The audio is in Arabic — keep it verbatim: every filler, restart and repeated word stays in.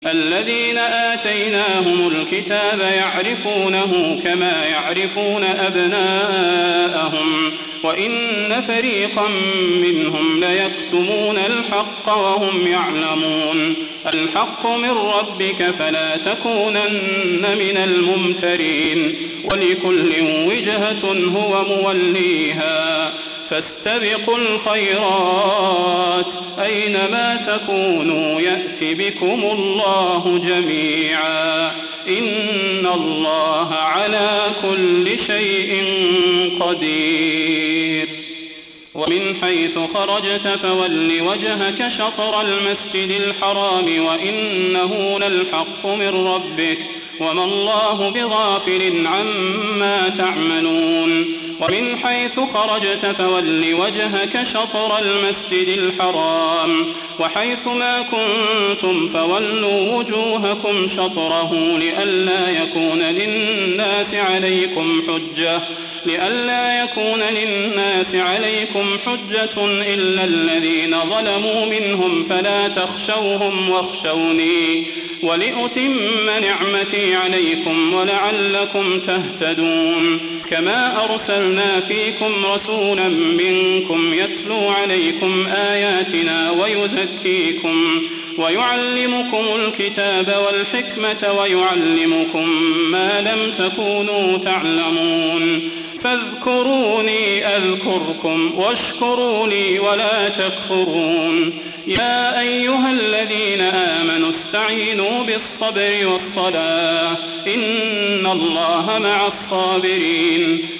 الذين آتيناهم الكتاب يعرفونه كما يعرفون أبناءهم وإن فريقا منهم ليكتمون الحق وهم يعلمون. الحق من ربك فلا تكونن من الممترين ولكل وجهة هو موليها فاستبقوا الخيرات أينما تكونوا يأت بكم الله جميعا إن الله على كل شيء قدير. ومن حيث خرجت فول وجهك شطر المسجد الحرام وإنه للحق من ربك وما الله بغافل عما تعملون. ومن حيث خرجت فول وجهك شطر المسجد الحرام وحيث ما كنتم فولوا وجوهكم شطره لئلا يكون للناس عليكم حجة لئلا يكون للناس عليكم حجة إلا الذين ظلموا منهم فلا تخشوهم واخشوني ولأتم نعمتي عليكم ولعلكم تهتدون. كما أرسلنا فيكم رسولا منكم يتلو عليكم آياتنا ويزكيكم ويعلمكم الكتاب والحكمة ويعلمكم ما لم تكونوا تعلمون. فاذكروني أذكركم واشكروا لي ولا تكفرون. يا أيها الذين آمنوا استعينوا بالصبر والصلاة إن الله مع الصابرين.